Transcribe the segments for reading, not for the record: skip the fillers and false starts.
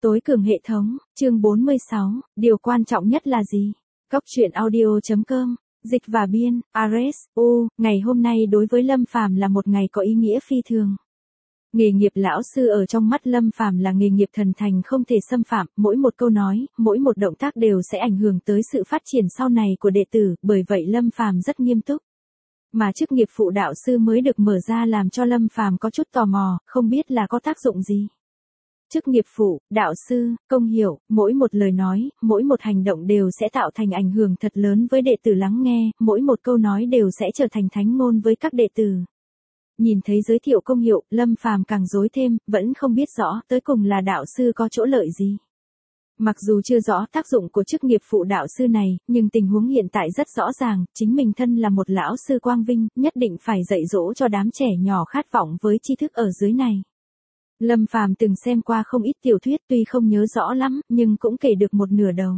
Tối cường hệ thống, chương 46, điều quan trọng nhất là gì? Cốc truyện audio.com, dịch và biên, Ares, ngày hôm nay đối với Lâm Phàm là một ngày có ý nghĩa phi thường. Nghề nghiệp lão sư ở trong mắt Lâm Phàm là nghề nghiệp thần thành không thể xâm phạm, mỗi một câu nói, mỗi một động tác đều sẽ ảnh hưởng tới sự phát triển sau này của đệ tử, bởi vậy Lâm Phàm rất nghiêm túc. Mà chức nghiệp phụ đạo sư mới được mở ra làm cho Lâm Phàm có chút tò mò, không biết là có tác dụng gì. Chức nghiệp phụ, đạo sư, công hiệu, mỗi một lời nói, mỗi một hành động đều sẽ tạo thành ảnh hưởng thật lớn với đệ tử lắng nghe, mỗi một câu nói đều sẽ trở thành thánh ngôn với các đệ tử. Nhìn thấy giới thiệu công hiệu, Lâm Phàm càng rối thêm, vẫn không biết rõ tới cùng là đạo sư có chỗ lợi gì. Mặc dù chưa rõ tác dụng của chức nghiệp phụ đạo sư này, nhưng tình huống hiện tại rất rõ ràng, chính mình thân là một lão sư quang vinh, nhất định phải dạy dỗ cho đám trẻ nhỏ khát vọng với tri thức ở dưới này. Lâm Phàm từng xem qua không ít tiểu thuyết tuy không nhớ rõ lắm, nhưng cũng kể được một nửa đầu.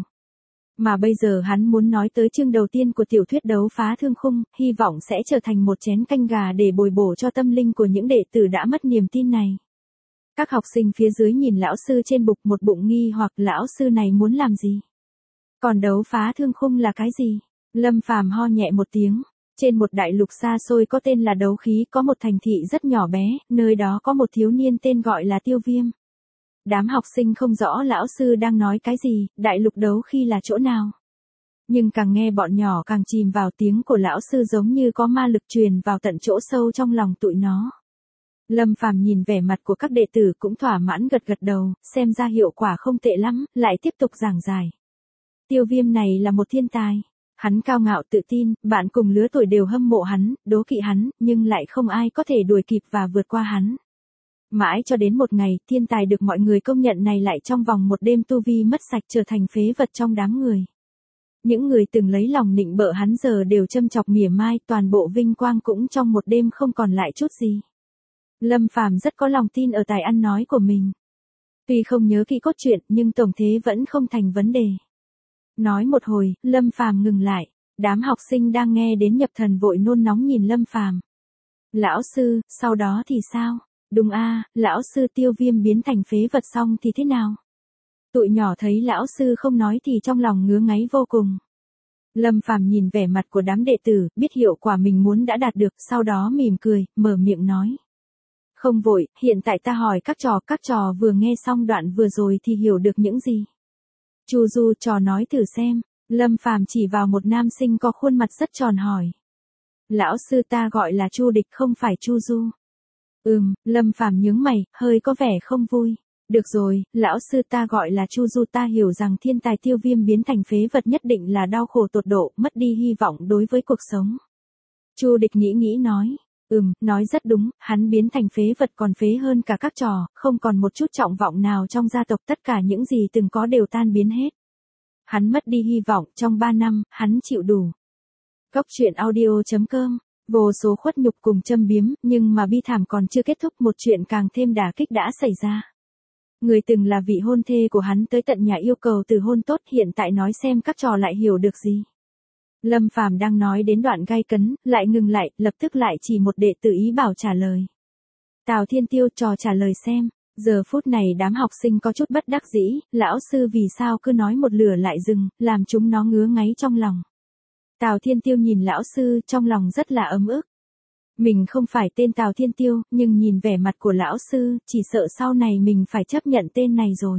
Mà bây giờ hắn muốn nói tới chương đầu tiên của tiểu thuyết Đấu Phá Thương Khung, hy vọng sẽ trở thành một chén canh gà để bồi bổ cho tâm linh của những đệ tử đã mất niềm tin này. Các học sinh phía dưới nhìn lão sư trên bục một bụng nghi hoặc lão sư này muốn làm gì. Còn Đấu Phá Thương Khung là cái gì? Lâm Phàm ho nhẹ một tiếng. Trên một đại lục xa xôi có tên là Đấu Khí có một thành thị rất nhỏ bé, nơi đó có một thiếu niên tên gọi là Tiêu Viêm. Đám học sinh không rõ lão sư đang nói cái gì, đại lục Đấu Khí là chỗ nào. Nhưng càng nghe bọn nhỏ càng chìm vào tiếng của lão sư giống như có ma lực truyền vào tận chỗ sâu trong lòng tụi nó. Lâm Phàm nhìn vẻ mặt của các đệ tử cũng thỏa mãn gật gật đầu, xem ra hiệu quả không tệ lắm, lại tiếp tục giảng giải. Tiêu Viêm này là một thiên tài. Hắn cao ngạo tự tin, bạn cùng lứa tuổi đều hâm mộ hắn, đố kỵ hắn, nhưng lại không ai có thể đuổi kịp và vượt qua hắn. Mãi cho đến một ngày, thiên tài được mọi người công nhận này lại trong vòng một đêm tu vi mất sạch trở thành phế vật trong đám người. Những người từng lấy lòng nịnh bợ hắn giờ đều châm chọc mỉa mai, toàn bộ vinh quang cũng trong một đêm không còn lại chút gì. Lâm Phàm rất có lòng tin ở tài ăn nói của mình. Tuy không nhớ kỹ cốt truyện, nhưng tổng thế vẫn không thành vấn đề. Nói một hồi, Lâm Phàm ngừng lại, đám học sinh đang nghe đến nhập thần vội nôn nóng nhìn Lâm Phàm. Lão sư, sau đó thì sao? Đúng lão sư Tiêu Viêm biến thành phế vật xong thì thế nào? Tụi nhỏ thấy lão sư không nói thì trong lòng ngứa ngáy vô cùng. Lâm Phàm nhìn vẻ mặt của đám đệ tử, biết hiệu quả mình muốn đã đạt được, sau đó mỉm cười, mở miệng nói. Không vội, hiện tại ta hỏi các trò vừa nghe xong đoạn vừa rồi thì hiểu được những gì? Chu Du, trò nói thử xem. Lâm Phàm chỉ vào một nam sinh có khuôn mặt rất tròn hỏi. Lão sư ta gọi là Chu Địch không phải Chu Du. Lâm Phàm nhướng mày, hơi có vẻ không vui. Được rồi, lão sư ta gọi là Chu Du, ta hiểu rằng thiên tài Tiêu Viêm biến thành phế vật nhất định là đau khổ tột độ, mất đi hy vọng đối với cuộc sống. Chu Địch nghĩ nói. Nói rất đúng, hắn biến thành phế vật còn phế hơn cả các trò, không còn một chút trọng vọng nào trong gia tộc, tất cả những gì từng có đều tan biến hết. Hắn mất đi hy vọng, trong 3 năm, hắn chịu đủ. Cốc truyện audio.com, vô số khuất nhục cùng châm biếm, nhưng mà bi thảm còn chưa kết thúc, một chuyện càng thêm đả kích đã xảy ra. Người từng là vị hôn thê của hắn tới tận nhà yêu cầu từ hôn tốt, hiện tại nói xem các trò lại hiểu được gì. Lâm Phàm đang nói đến đoạn gay cấn, lại ngừng lại, lập tức lại chỉ một đệ tử ý bảo trả lời. Tào Thiên Tiêu, trò trả lời xem. Giờ phút này đám học sinh có chút bất đắc dĩ, lão sư vì sao cứ nói một lửa lại dừng, làm chúng nó ngứa ngáy trong lòng. Tào Thiên Tiêu nhìn lão sư, trong lòng rất là ấm ức. Mình không phải tên Tào Thiên Tiêu, nhưng nhìn vẻ mặt của lão sư, chỉ sợ sau này mình phải chấp nhận tên này rồi.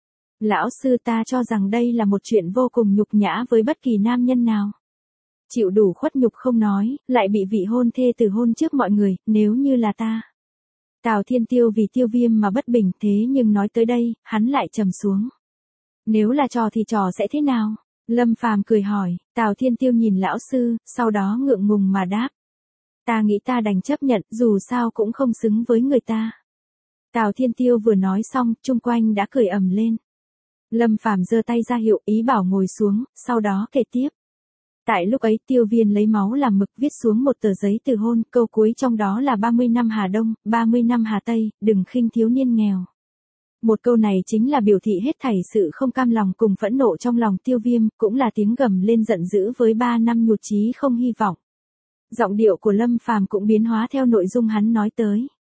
Lão sư, ta cho rằng đây là một chuyện vô cùng nhục nhã với bất kỳ nam nhân nào. Chịu đủ khuất nhục không nói, lại bị vị hôn thê từ hôn trước mọi người, nếu như là ta. Tào Thiên Tiêu vì Tiêu Viêm mà bất bình, thế nhưng nói tới đây, hắn lại trầm xuống. Nếu là trò thì trò sẽ thế nào? Lâm Phàm cười hỏi. Tào Thiên Tiêu nhìn lão sư, sau đó ngượng ngùng mà đáp. Ta nghĩ ta đành chấp nhận, dù sao cũng không xứng với người ta. Tào Thiên Tiêu vừa nói xong, chung quanh đã cười ầm lên. Lâm Phàm giơ tay ra hiệu ý bảo ngồi xuống, sau đó kể tiếp. Tại lúc ấy Tiêu Viêm lấy máu làm mực viết xuống một tờ giấy từ hôn, câu cuối trong đó là 30 năm Hà Đông, 30 năm Hà Tây, đừng khinh thiếu niên nghèo. Một câu này chính là biểu thị hết thảy sự không cam lòng cùng phẫn nộ trong lòng Tiêu Viêm, cũng là tiếng gầm lên giận dữ với 3 năm nhụt chí không hy vọng. Giọng điệu của Lâm Phàm cũng biến hóa theo nội dung hắn nói tới.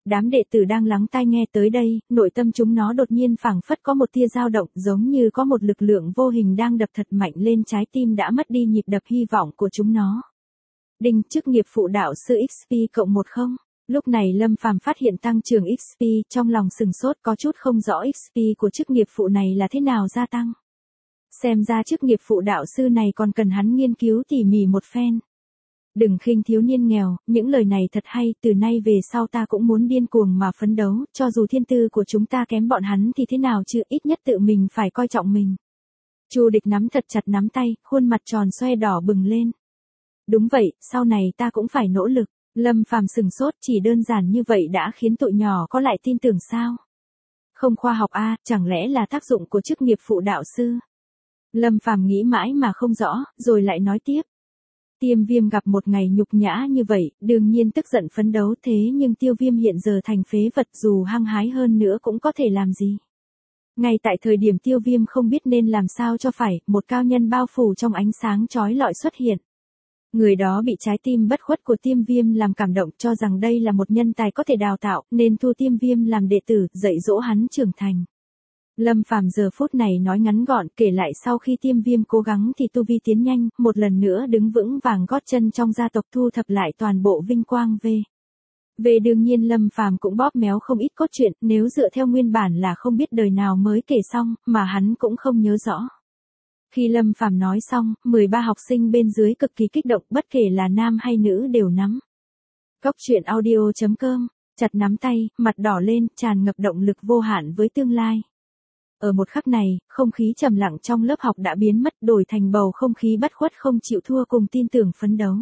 Đám đệ tử đang lắng tai nghe tới đây, nội tâm chúng nó đột nhiên phảng phất có một tia dao động, giống như có một lực lượng vô hình đang đập thật mạnh lên trái tim đã mất đi nhịp đập hy vọng của chúng nó. Đinh, chức nghiệp phụ đạo sư XP cộng 10. Lúc này Lâm Phàm phát hiện tăng trưởng XP, trong lòng sừng sốt có chút không rõ XP của chức nghiệp phụ này là thế nào gia tăng. Xem ra chức nghiệp phụ đạo sư này còn cần hắn nghiên cứu tỉ mỉ một phen. Đừng khinh thiếu niên nghèo, những lời này thật hay, từ nay về sau ta cũng muốn điên cuồng mà phấn đấu, cho dù thiên tư của chúng ta kém bọn hắn thì thế nào chứ, ít nhất tự mình phải coi trọng mình. Chu Địch nắm thật chặt nắm tay, khuôn mặt tròn xoe đỏ bừng lên. Đúng vậy, sau này ta cũng phải nỗ lực. Lâm Phàm sừng sốt, chỉ đơn giản như vậy đã khiến tụi nhỏ có lại tin tưởng sao? Không khoa học a, chẳng lẽ là tác dụng của chức nghiệp phụ đạo sư? Lâm Phàm nghĩ mãi mà không rõ, rồi lại nói tiếp. Tiêm Viêm gặp một ngày nhục nhã như vậy, đương nhiên tức giận phấn đấu, thế nhưng Tiêu Viêm hiện giờ thành phế vật, dù hăng hái hơn nữa cũng có thể làm gì. Ngay tại thời điểm Tiêu Viêm không biết nên làm sao cho phải, một cao nhân bao phủ trong ánh sáng chói lọi xuất hiện. Người đó bị trái tim bất khuất của Tiêm Viêm làm cảm động, cho rằng đây là một nhân tài có thể đào tạo, nên thu Tiêm Viêm làm đệ tử, dạy dỗ hắn trưởng thành. Lâm Phàm giờ phút này nói ngắn gọn, kể lại sau khi Tiêm Viêm cố gắng thì tu vi tiến nhanh, một lần nữa đứng vững vàng gót chân trong gia tộc, thu thập lại toàn bộ vinh quang về đương nhiên Lâm Phàm cũng bóp méo không ít cốt truyện, nếu dựa theo nguyên bản là không biết đời nào mới kể xong, mà hắn cũng không nhớ rõ. Khi Lâm Phàm nói xong, 13 học sinh bên dưới cực kỳ kích động, bất kể là nam hay nữ đều nắm. Cốc truyện audio.com, chặt nắm tay, mặt đỏ lên, tràn ngập động lực vô hạn với tương lai. Ở một khắc này, không khí trầm lặng trong lớp học đã biến mất, đổi thành bầu không khí bất khuất không chịu thua cùng tin tưởng phấn đấu.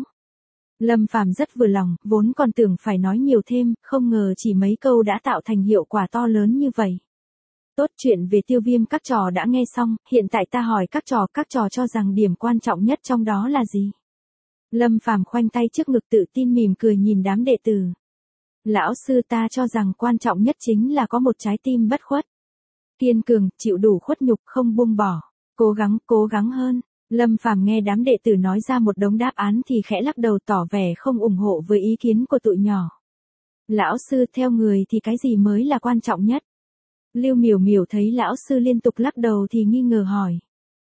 Lâm Phàm rất vừa lòng, vốn còn tưởng phải nói nhiều thêm, không ngờ chỉ mấy câu đã tạo thành hiệu quả to lớn như vậy. Tốt, chuyện về Tiêu Viêm các trò đã nghe xong, hiện tại ta hỏi các trò cho rằng điểm quan trọng nhất trong đó là gì? Lâm Phàm khoanh tay trước ngực tự tin mỉm cười nhìn đám đệ tử. Lão sư, ta cho rằng quan trọng nhất chính là có một trái tim bất khuất. Kiên cường, chịu đủ khuất nhục, không buông bỏ. Cố gắng hơn. Lâm Phàm nghe đám đệ tử nói ra một đống đáp án thì khẽ lắc đầu tỏ vẻ không ủng hộ với ý kiến của tụi nhỏ. Lão sư, theo người thì cái gì mới là quan trọng nhất? Lưu Miểu Miểu thấy lão sư liên tục lắc đầu thì nghi ngờ hỏi.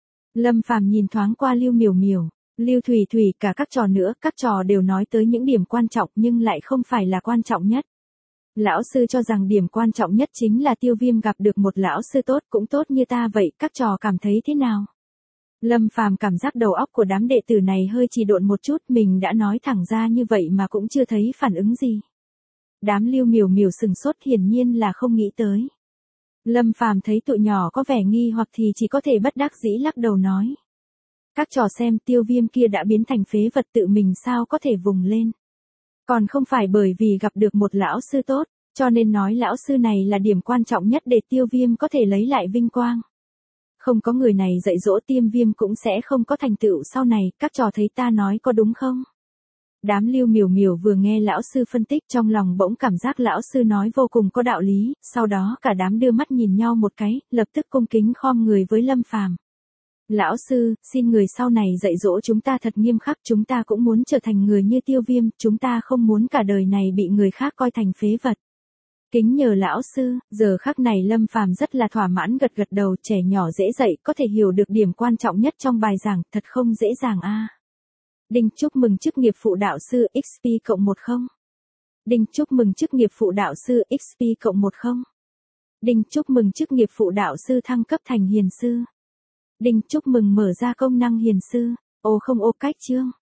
Lâm Phàm nhìn thoáng qua Lưu Miểu Miểu, Lưu Thủy Thủy, cả các trò nữa, các trò đều nói tới những điểm quan trọng nhưng lại không phải là quan trọng nhất. Lão sư cho rằng điểm quan trọng nhất chính là Tiêu Viêm gặp được một lão sư tốt, cũng tốt như ta vậy, các trò cảm thấy thế nào? Lâm Phàm cảm giác đầu óc của đám đệ tử này hơi trì độn một chút, mình đã nói thẳng ra như vậy mà cũng chưa thấy phản ứng gì. Đám Lưu Miểu Miểu sừng sốt, hiển nhiên là không nghĩ tới. Lâm Phàm thấy tụi nhỏ có vẻ nghi hoặc thì chỉ có thể bất đắc dĩ lắc đầu nói. Các trò xem, Tiêu Viêm kia đã biến thành phế vật, tự mình sao có thể vùng lên. Còn không phải bởi vì gặp được một lão sư tốt, cho nên nói lão sư này là điểm quan trọng nhất để Tiêu Viêm có thể lấy lại vinh quang. Không có người này dạy dỗ Tiêu Viêm cũng sẽ không có thành tựu sau này, các trò thấy ta nói có đúng không? Đám Lưu Miểu Miểu vừa nghe lão sư phân tích trong lòng bỗng cảm giác lão sư nói vô cùng có đạo lý, sau đó cả đám đưa mắt nhìn nhau một cái, lập tức cung kính khom người với Lâm Phàm. Lão sư, xin người sau này dạy dỗ chúng ta thật nghiêm khắc, chúng ta cũng muốn trở thành người như Tiêu Viêm, chúng ta không muốn cả đời này bị người khác coi thành phế vật. Kính nhờ lão sư. Giờ khắc này Lâm Phàm rất là thỏa mãn gật gật đầu, trẻ nhỏ dễ dạy, có thể hiểu được điểm quan trọng nhất trong bài giảng, thật không dễ dàng a. Đinh, chúc mừng chức nghiệp phụ đạo sư XP cộng 10. Đinh, chúc mừng chức nghiệp phụ đạo sư XP cộng 10. Đinh, chúc mừng chức nghiệp phụ đạo sư thăng cấp thành hiền sư. Đinh, chúc mừng mở ra công năng hiền sư. Ô không ô cách chương.